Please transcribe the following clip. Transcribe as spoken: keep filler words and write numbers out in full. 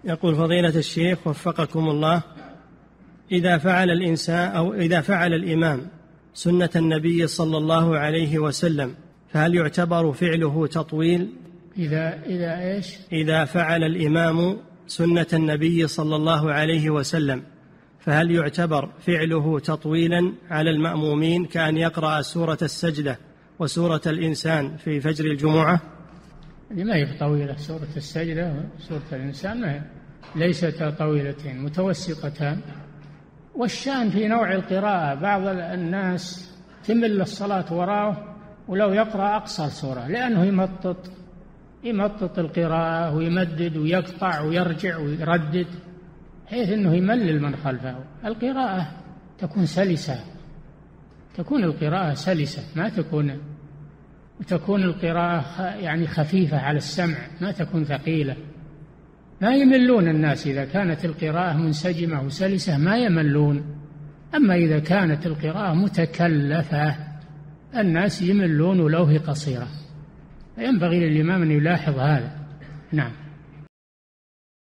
يقول فضيلة الشيخ وفقكم الله، إذا فعل الإنسان أو إذا فعل الإمام سنة النبي صلى الله عليه وسلم فهل يعتبر فعله تطويل؟ إذا إذا إيش؟ إذا فعل الإمام سنة النبي صلى الله عليه وسلم فهل يعتبر فعله تطويلا على المأمومين كأن يقرأ سورة السجدة وسورة الإنسان في فجر الجمعة؟ ما هي طويلة، سورة السجدة وسورة الإنسان ما هي ليست طويلتين، متوسطتان. والشأن في نوع القراءة، بعض الناس تمل الصلاة وراءه ولو يقرأ أقصر سورة لأنه يمطط يمطط القراءة ويمدد ويقطع ويرجع ويردد حيث أنه يملل من خلفه. القراءة تكون سلسة، تكون القراءة سلسة، ما تكون وتكون القراءة يعني خفيفة على السمع، ما تكون ثقيلة. ما يملون الناس إذا كانت القراءة منسجمة وسلسة، ما يملون. أما إذا كانت القراءة متكلفة الناس يملون ولو هي قصيرة. ينبغي للإمام أن يلاحظ هذا. نعم.